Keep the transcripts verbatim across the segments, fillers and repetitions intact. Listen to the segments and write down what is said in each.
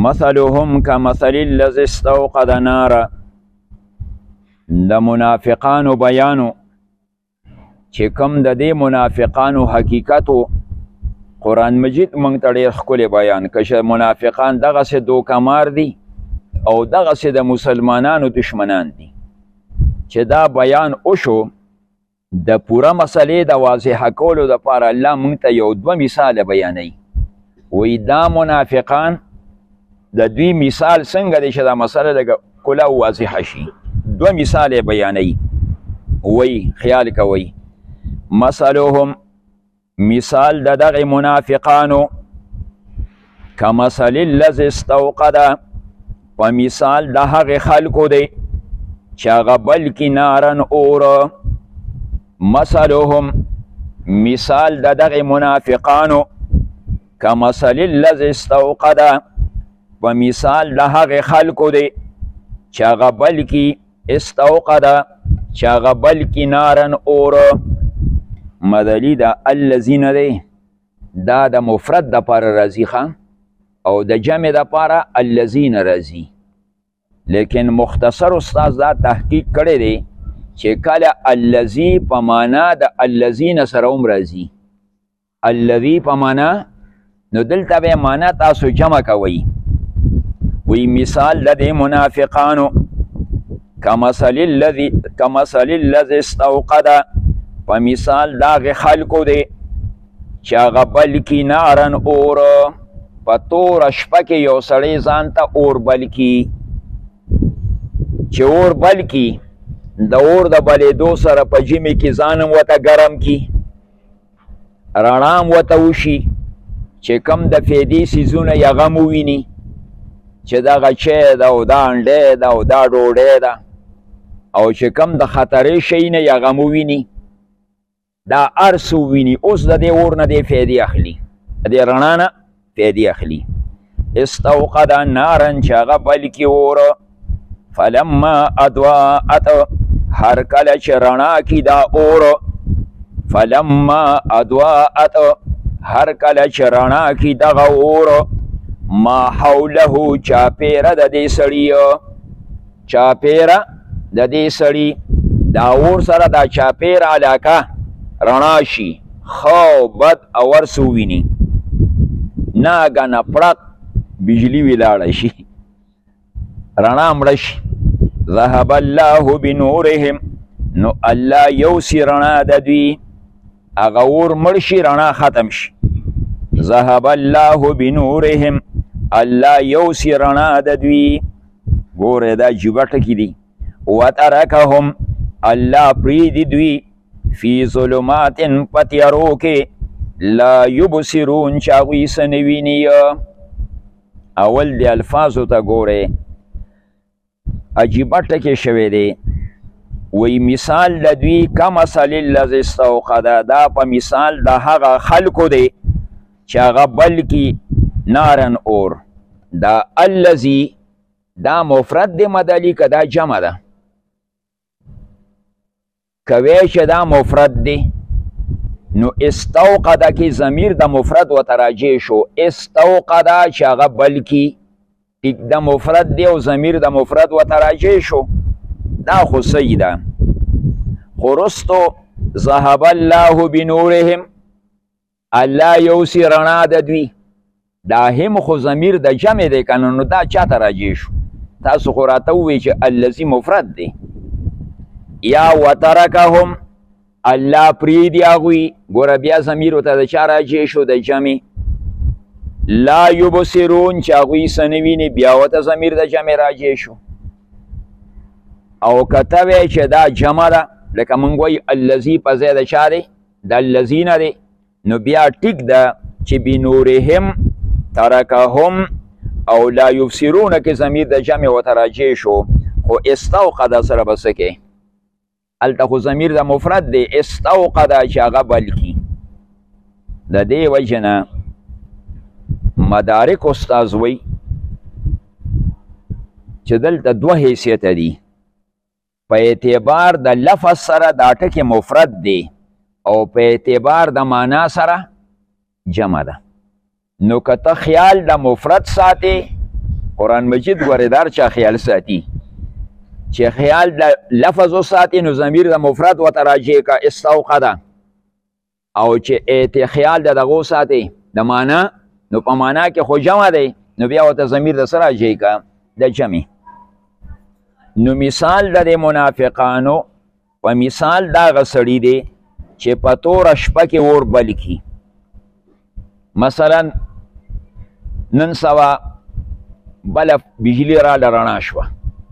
مثلهم كمثل الذي استوقد نارا. د منافقانو بیانو چې کوم د دې منافقانو حقیقتو قرآن مجید موږ ته ډېر ښکلی بیان که منافقان دغسې دوکمار دي او دغسې د مسلمانانو دشمنان دي. چې دا بیان وشو د پوره مسلې د واضحه کولو دپاره الله موږ ته یو دوه مثاله بیانوي. وی دا منافقان د دوی مثال څنګه دی چې دا مسله لږه کله واضحه شي. دوه مثال یې بیانوي. وی خیال کوئ مثلهم مثال د دغې منافقانو کمثل الذي استوقد په مثال د هغې خلکو دی چې هغه بل کي نارن اوره. مثلهم مثال د دغې منافقانو کمثل الذي استوقد په مثال د هغې خلکو دی چې هغه بل کي استوقد چې هغه بل کي نارن اوره. مدلی دا الذین دی دا د مفرد دپاره راځي ښه او د جمع دپاره الذین راځي. لیکن مختصر استاذ دا تحقیق کړی دی چې کله الذی په معنا د الذین سره هم راځي. الذی په معنا نو دلته به معنا تاسو جمع کوئ. وی مثال د دې منافقانو کمثل الذی کمثل الذی استوقد په مثال د هغې خلکو دی چې هغه بل کي نارن اوره. په توره شپه کې یو سړی ځان ته اور بل کي. چې اور بل کي د اور د بلېدو سره په ژمي کې ځان هم ورته ګرم کي، رڼا هم ورته وشي، چې کم د فیدې څیزونه یې هغه هم وویني چې دغه چای ده او دا انډی ده او دا ډوډۍ ده او چې کم د خطرې شی نه یې هغه هم وویني. دا هر څه وویني. اوس د دې اور نه دی فیدې اخلي، د دې رڼا نه فیدې اخلي. استوقد نارن چې هغه بل کي اوره. فلما اضاءت هر کله چې رڼا کي دا اور. فلما اضاءت هر کله چې رڼا کي دغه اور. ما حوله چاپیره د دې سړي، چاپیره د دې سړي دا اور سره دا چاپیر علاقه رڼا شي، ښه بد او هر څه وویني. ناګنه پړق بجلي ولاړه شي، رڼا مړه شي. ذهب الله بنورهم نو الله یوسي رڼا د دوی، هغه اور مړ شي رڼا ختم شي. ذهب الله بنورهم الله یوسي رڼا د دوی. ګوره دا عجیبه ټکي دي. وترکهم الله پرېږدي دوی فی ظلمات په تیارو کې لا یبصرون چې هغوی څه نه ویني. اول د الفاظو ته ګورئ عجیبه ټکې شوی دی. وی مثال د دوی کمثل الذی استوقد دا په مثال د هغه خلکو دی چې هغه بل کي نارن اور. دا الذی دا مفرد دی مدلی که دا جمع ده؟ کوی چې دا مفرد دی نو استوقده کې ضمیر د مفرد ورته راجع شو. استوقده چې هغه بل کي ټیک د مفرد دی او ضمیر د مفرد ورته راجع شو. دا خو صحیح ده. خو وروستو ذهب الله بنورهم الله یوسي رڼا د دوی. دا هم خو ضمیر د جمع دی که نه نو دا چاته راجع شو؟ تاسو خو راته ووایئ چې الذي مفرد دی. یا وترکهم الله پرېږدي هغوی. ګوره بیا ضمیر ورته د چا راجع شو؟ د جمع. لا یبصرون چې هغوی څه نه ویني بیا ورته ضمیر د جمع راجع شو. او که ته وایې چې دا جمع ده لکه موږ وایو الذي په ځای د چا دی؟ د الذین دی. نو بیا ټیک ده چې بنورهم ترکهم او لا یبصرون کې ضمیر د جمع ورته راجع شو. خو استوقد سره به څه کوې؟ هلته خو ضمیر د مفرد دی. استوقد چې هغه بل کي. د دې وجې نه مدارک استاذ وی چې دلته دوه حیثیته دي. په اعتبار د لفظ سره دا ټکې مفرد دی او په اعتبار د معنا سره جمع ده. نو که ته خیال د مفرد ساتې قرآن مجید ګورې چا خیال ساتي چې خیال د لفظ وساتي نو ضمیر د مفرد ورته راجع کا استوقده او چې ایت خیال د دغه ساتي د معنا نو په معنا کې خو جمع دی نو بیا ورته ضمیر د سره راجع کا د جمع. نو مثال د منافقانو په مثال دا غسړي دی چې په توره شپه کې اور بل کي. مثلا نن سوا بله بجلی را رڼا شوه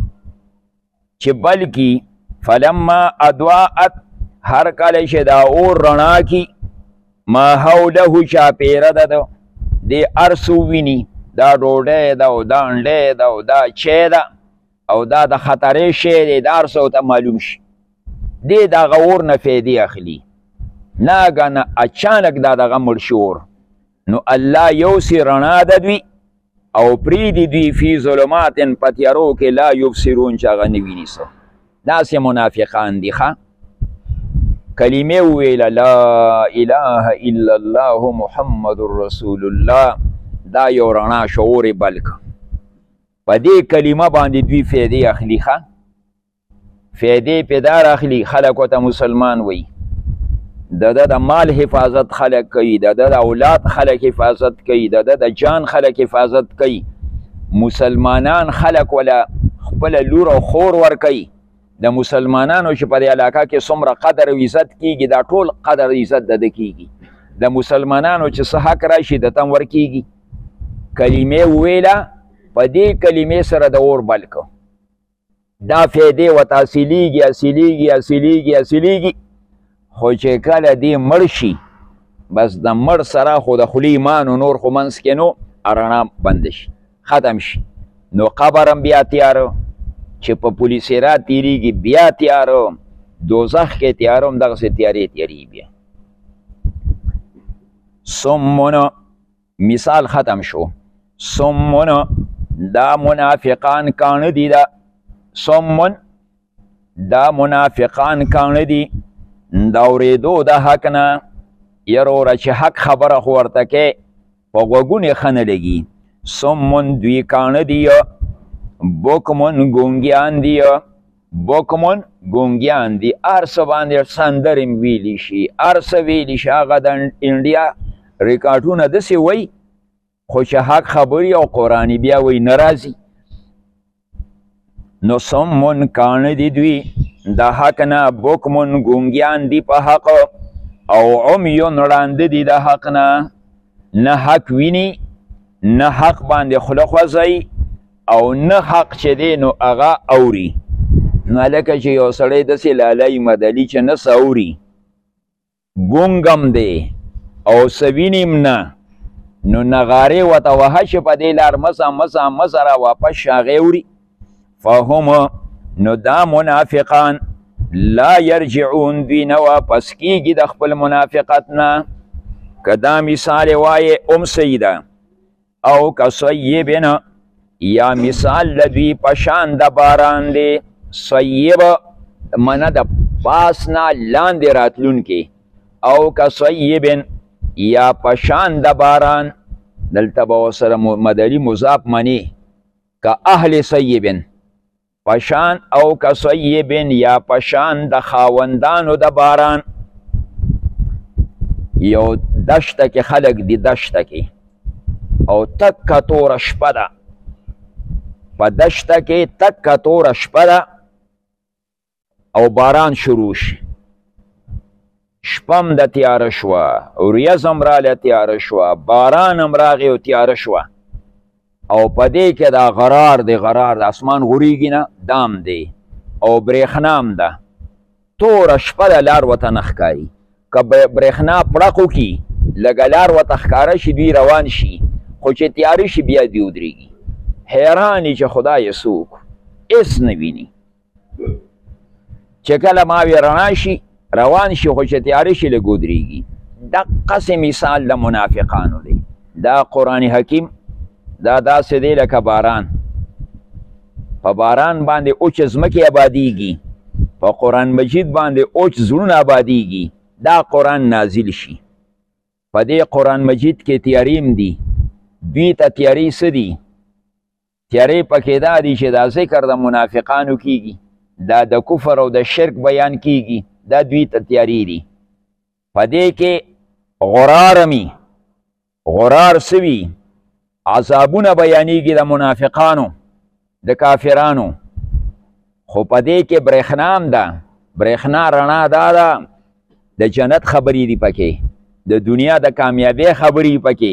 چې بلکې فلما اضاءت هر کله چې دا اور رڼا کی ما حوله چاپیره ده د هر څه ویني دا ډوډۍ ده او دا انډۍ ده او دا چای ده او دا د خطرې شی دی دا هر څه ورته معلوم شي دی د هغه اور نه فایدې اخلي ناګنه اچانک دا دغه مړ شي اور نو الله یوسي رڼا ده دوی او پریدي دوی فی ظلمات په تیارو کې لا یبصرون چې هغه نه ویني څه. داسې منافقان دي ښه کلمې وویله لا اله الا الله محمد رسول الله دا یو رڼا شعور یې بل که په دې کلمه باندې دوی فایدې اخلي ښه فایدې پې دا راخلي خلک ورته مسلمان وی د ده د مال حفاظت خلک کوي د ده د اولاد خلک حفاظت کوي د ده د جان خلک حفاظت کوي مسلمانان خلک ولا خپله لور او خور ورکوي د مسلمانانو چې په دې علاقه کې څومره قدر او عزت کیږي دا ټول قدر او عزت د ده کیږي د مسلمانانو چې څه حق راشي د ته هم ورکیږي. کلمې وویله په دې کلمې سره د اور بل کو دا فایدې ورته حاصلېږي حاصلېږي حاصلېږي حاصلېږي خو چې کله دې مړ شي بس د مړ سره خو د خولې ایمان و نور خو منځ کې نو رڼا بنده شي ختم شي نو قبر هم بیا تیاره چې په پولیس رات تیریږي بیا تیاره دوزخ کې تیاره هم دغسې تیارې تیارې بیا. سمون مثال ختم شو. سمون دا منافقان کانه دي دا سمون دا منافقان کانه دي دا اورېدو د حق نه یروره چې حق خبره خو ورته کې په غوږونې ښه نه لګي. سمون دوی کانه دي بوکمون ګونګیان دي بوکمون ګونګیان دي هر څه باندې سندرې م ویلی شي هر څه ویلی شي هغه د انډیا ریکارډونه داسې وی خو چې حق خبرې او قرآني بیا وی نه راځي. نو سمون کانه دي دوی د حق نه بوکمون ګونګیان دي په حق او عمیون ړانده دي د حق نه نه حق ویني نه حق باندې خوله خوځوي او نه حق چې دی نو هغه اوري. نو لکه چې یو سړی داسې لالی مدلي چې نه څه اوري ګونګم دی او څه وینیم نه نو نغارې ورته وهه چې په دې لار مسه مسه مسه را واپس شي هغې اوري. فهم نو دا منافقان لا یرجعون دوی نه واپس کیږي د خپل منافقت نه که دا مثال وایې ام سیده او که صیبن یا مثال د دوی په شان د باران دی صیب منه د پاس نه لاندې راتلونکي او که صیبن یا په شان د باران دلته به ورسره مدلي مضاف منی که اهل صیبن پشان او کصیبن یا پشان د خاوندانو د باران یو دشته کې خلق دی دشته کې او تک توره شپه ده په دشته کې تک توره شپه ده او باران شروع شي شپه م د تیاره شوه ورځ هم راله تیاره شوه باران هم راغی او تیاره شوه او په دې کې دا غرار دی غرار د اسمان غوریږي نه دام دی او برېښنا هم ده توره شپه ده لار ورته نه ښکاري که برېښنا پړق وکړي لږه لار ورته ښکاره شي دوی روان شي خو چې تیاره شي بیا دوی ودرېږي حیران یې چې خدایه څوک هېڅ نه ویني چې کله ماوې رڼا شي روان شي خو چې تیاره شي لږ ودرېږي دقسې مثال د منافقانو دی دا قرآن حکیم دا داسې دی لکه باران په باران باندې اوچ ځمکې آبادیږي په قرآن مجید باندې اوچ زړونه آبادیږي دا قرآن نازل شي په دې قرآن مجید کې تیاریم دي دوی ته تیارې څه دي تیارې پکې دا دي چې دا ذکر د منافقانو کیږي، دا د کفر او د شرک بیان کیږي، دا دوی ته تیارې دي. په دې کې غرار می غرار سوي عذابونه بیانېږي د منافقانو د کافرانو، خو په دې کې برېښنا هم ده. برېښنا رڼا دا ده د جنت خبرې دي پکې، د دنیا د کامیابۍ خبرې پکې.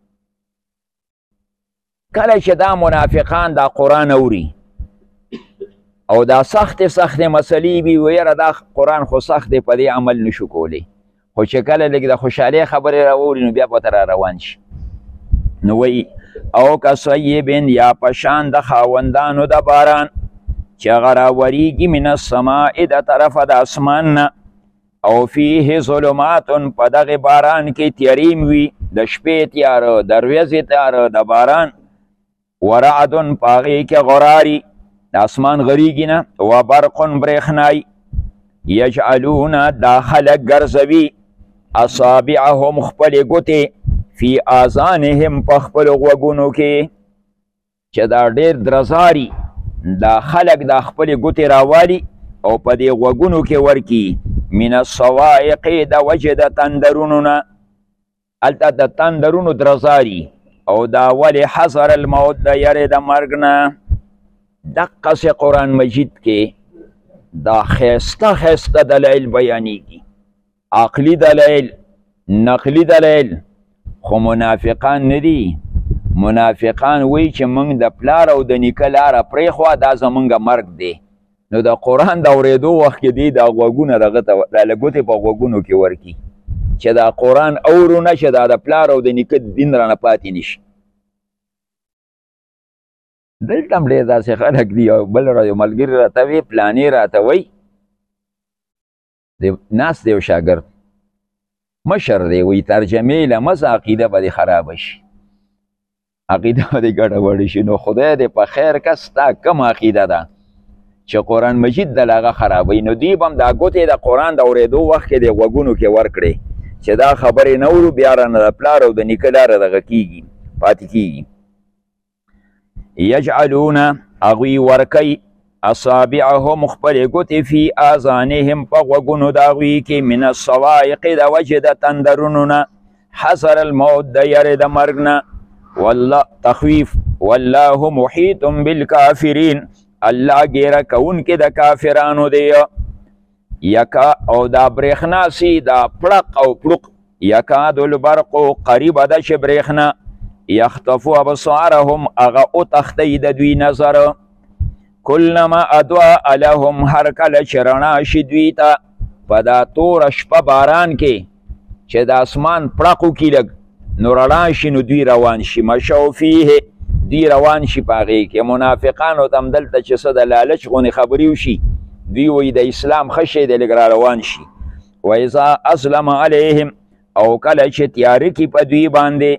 کله چې دا منافقان دا قرآن اوري او دا سختې سختې مسلې وي، و یاره دا قرآن خو سخت دی، په دې عمل نشو کولی، خو چې کله لږ د خوشحالۍ خبرې راووري نو بیا به ته را روان شي. نو وایي او که صیبن یا په شان د خاوندانو د باران چې هغه راوریږي من السماء د طرفه د اسمان نه، او فیه ظلمات په دغې باران کې تیارې وي، د شپې تیاره، د ورځې تیاره، د باران، ورعدن په هغې کې غراري د اسمان غریږي نه، و برقن برېښنایي، یجعلون دا خلک ګرځوي اصابعهم خپلې ګوتې فی آذانهم په خپلو غوږونو کې، چې دا ډېر درزاري دا خلک دا خپلې ګوتې راوالي او په دې غوږونو کې ورکي من الصواعق د وجې د تندرونو نه، هلته د تندرونو درزاري، او دا ولې حذر الموت د یرې د مرګ نه. دقسې قرآن مجید کې دا ښایسته ښایسته دلایل بیانېږي، عقلي دلایل، نقلي دلایل، خو منافقان نه دي. منافقان وایي چې موږ د پلار او د نیکه لاره پرېښوه، دا زموږ مرګ دی. نو د قرآن د اورېدو وخت کې دی دا غوږونه دغه ته د ګوتې په غوږونو کې ورکي چې دا قرآن اورو نه، چې دا د پلار او د نیکه دین رانه پاتې نه شي. دلته هم ډېر داسې خلک دي. او بل ورځ یو ملګري راته وی پلانې راته وایي ناست دی یو شاګرد مشر دی، وایي ترجمې له مزه عقیده به دې خرابه شي، عقیده به دې ګډوډه شي. نو خدای دې په خیر که ستا کوم عقیده ده چې قرآن مجید د هغه خرابوي، نو دوی به هم دا ګوتې د قرآن د اورېدو وخت کې د غوږونو کې ورکړې چې دا خبرې نه اورو، بیا رانه د پلار او د نیکه لاره دغه کېږي پاتې کېږي. یجعلون هغوی ورکوي اصابعهم خپلې ګوتې فی آذانهم په غوږونو د هغوی کې من الصواعق د وجې د تندرونو نه، حذر الموت د یرې د مرګ نه. والله تخویف والله محیط بالکافرین، الله ګیره کوونکې د کافرانو دی. یکا او دا برېښنا سي دا پړق او پړق، یکاد البرق قریبه ده چې برېښنا، یخطفو ابصارهم هغه وتښتوي د دوی نظر، کلما اضاء لهم هر کله چې رڼا شي دوی ته په دا توره شپه باران کې چې د اسمان پړق وکړي لږ، نو رڼا شي نو دوی روان شي، مشو فیه دوی روان شي په هغې کې. منافقانو ته هم دلته چې څه د لالچ غونې خبرې وشي، دوی وایي د اسلام ښه شی دی لږ را روان شي. و اذا اسلم علیهم او کله چې تیاره کړي په دوی باندې،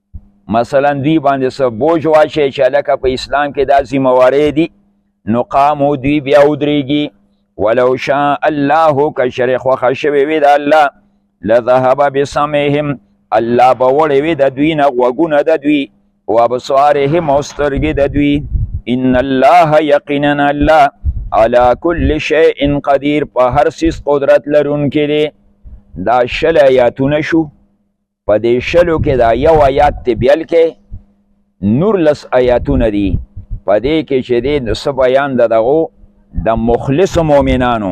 مثلا دوی باندې څه بوج واچوي چې هلکه په اسلام کې دا ذمهوارۍ دي، نو قامو دوی بیا ودرېږي. ولو شاء الله که چېرې خوښه شوې وي د الله، لذهب بسمعهم الله به وړی وي د دوی نه غوږونه د دوی، و ابصارهم او سترګې د دوی. ان الله یقینا الله علی کل شیء قدیر، په هر څیز قدرت لرونکی دی. دا شل آیاتونه شو، په دې شلو کې دا یو آیات دی بیل کې نورلس آیاتونه دي. په دې کې چې دی څه بیان د دغو د مخلصو مؤمنانو،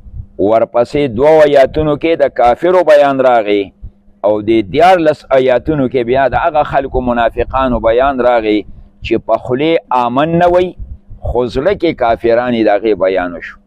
ورپسې دوو آیاتونو کې د کافرو بیان راغی، او د دیارلس آیاتونو کې بیا د هغه خلکو منافقانو بیان راغی چې په خولې آمن نه وی خو زړه کې کافرانې د هغې بیان وشو.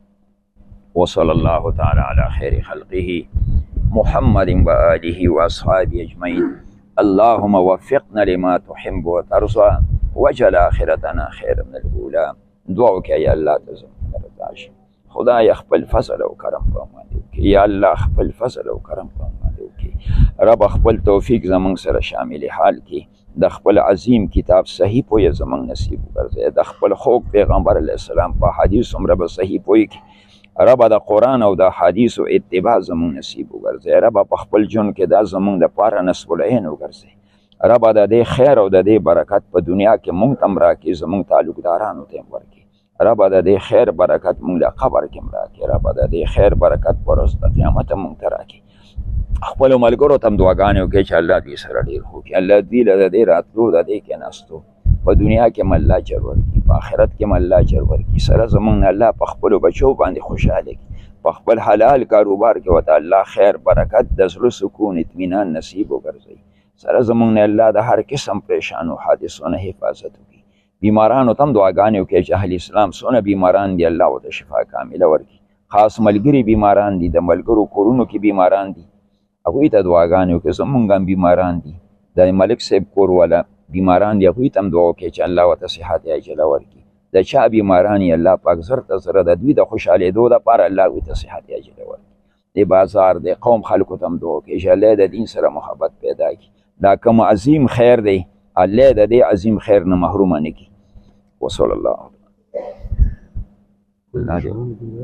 وصلی الله تعالی علی خیر خلقه محمد و آله و اصحابه اجمعین. اللهم وفقنا لما تحب وترضى واجعل آخرتنا خیر من الاولى. دعا وکړه یا الله ته زموږ رضا شي. خدای خپل فضل او کرم په موږ وکړي. یا الله خپل فضل او کرم په موږ وکړي. رب خپل توفیق زموږ سره شامل حال کړي. د خپل عظیم کتاب صحیح پوهه زموږ نصیب وګرځي. د خپل خوږ پیغمبر علیه السلام په حدیث هم رب صحیح پوهه کړي. رب د قرآن او د حدیثو اتباع زموږ نصیب وګرځي. رب په خپل ژوند کې دا زموږ د پاره نصب العین وګرځي. ربه د دې خیر او د دې برکت په دنیا کې مونږ ته هم راکړي، زمونږ تعلقدارانو ته هم ورکړي. ربه د دې خیر برکت مونږ له قبر کې هم راکړي. ربه د دې خیر برکت په ورځ د قیامت هم مونږ ته راکړي. خپلو ملګرو ته هم دعاګانې وکړي چې الله دوی سره ډېر ښه وکړي. الله دوی له د دې راتلو د دې کېناستو په دنیا کې هم الله اجر ورکړي، په آخرت کې هم الله اجر ورکړي. سره زمونږ نه الله په خپلو بچو باندې خوشحاله کړي، په خپل حلال کاروبار کې ورته الله خیر برکت د زړه سکون اطمینان نصیب وګرځوي. سره زمونږ نه الله د هر قسم پریشانو حادثو نه حفاظت وکړي. بیمارانو ته هم دعاګانې وکړي چې اهل اسلام څونه بیماران دي الله ورته شفا کامله ورکړي. خاص ملګري بیماران دي، د ملګرو کورونو کې بیماران دي، هغوی ته دعاګانې وکړي. زمونږ هم بیماران دي، د ملک صاحب کور والا بیماران دي، هغوی ته هم دعا وکړي چې الله ورته صحت عاجله ورکړي. د چا بیماران یې الله پاک زر ته زره د دوی د خوشحالېدو دپاره الله هغوی ته صحت عاجله ورکړي. د بازار د قوم خلکو ته هم دعا وکړي چې الله د دین سره محبت پیدا کړي. دا کوم عظیم خیر دی الله د دې عظیم خیر نه محرومه نه کړي. وصلی الله علیه